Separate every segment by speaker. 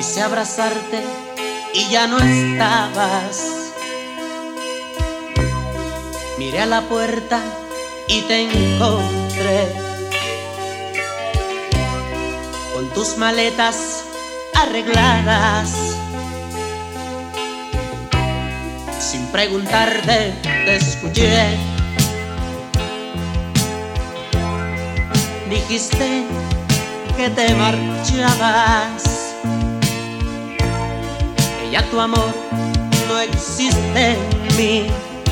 Speaker 1: Quise abrazarte y ya no estabas. Miré a la puerta y te encontré con tus maletas arregladas. Sin preguntarte te escuché. Dijiste que te marchabas, que ya tu amor no existe en mí,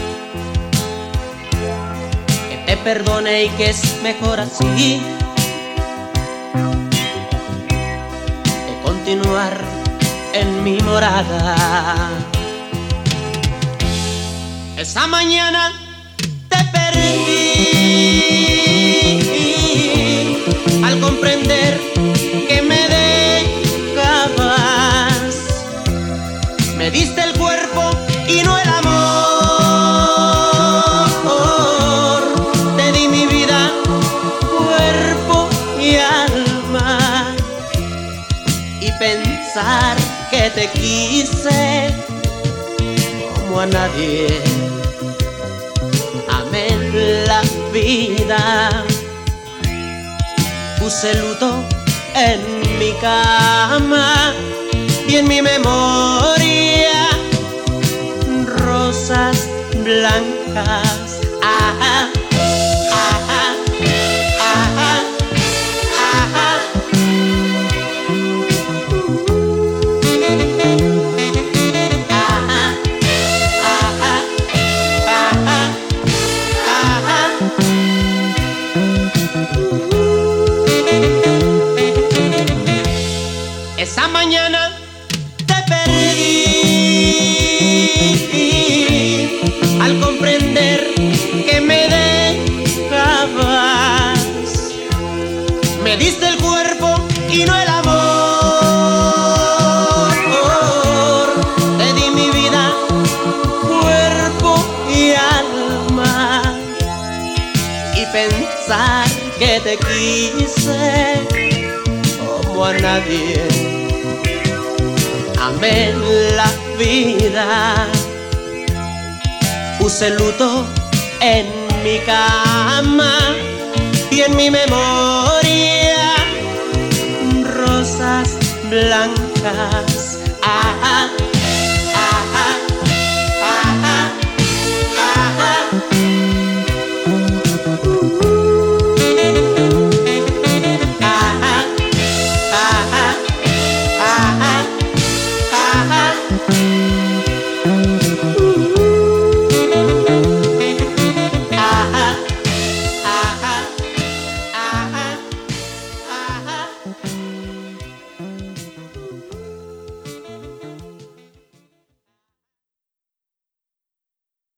Speaker 1: que te perdone y que es mejor así que continuar en mi morada. Esa mañana te perdí al comprender que me dejabas. Me diste el cuerpo y no el amor. Te di mi vida, cuerpo y alma. Y pensar que te quise como a nadie. Amé la vida. Puse luto en mi cama y en mi memoria rosas blancas. Ajá, ajá, ajá, ajá. Esa mañana te perdí al comprender que me dejabas. Me diste el cuerpo y no el amor. Te di mi vida, cuerpo y alma. Y pensar que te quise como a nadie. Amé la vida. Puse luto en mi cama y en mi memoria rosas blancas. Ajá.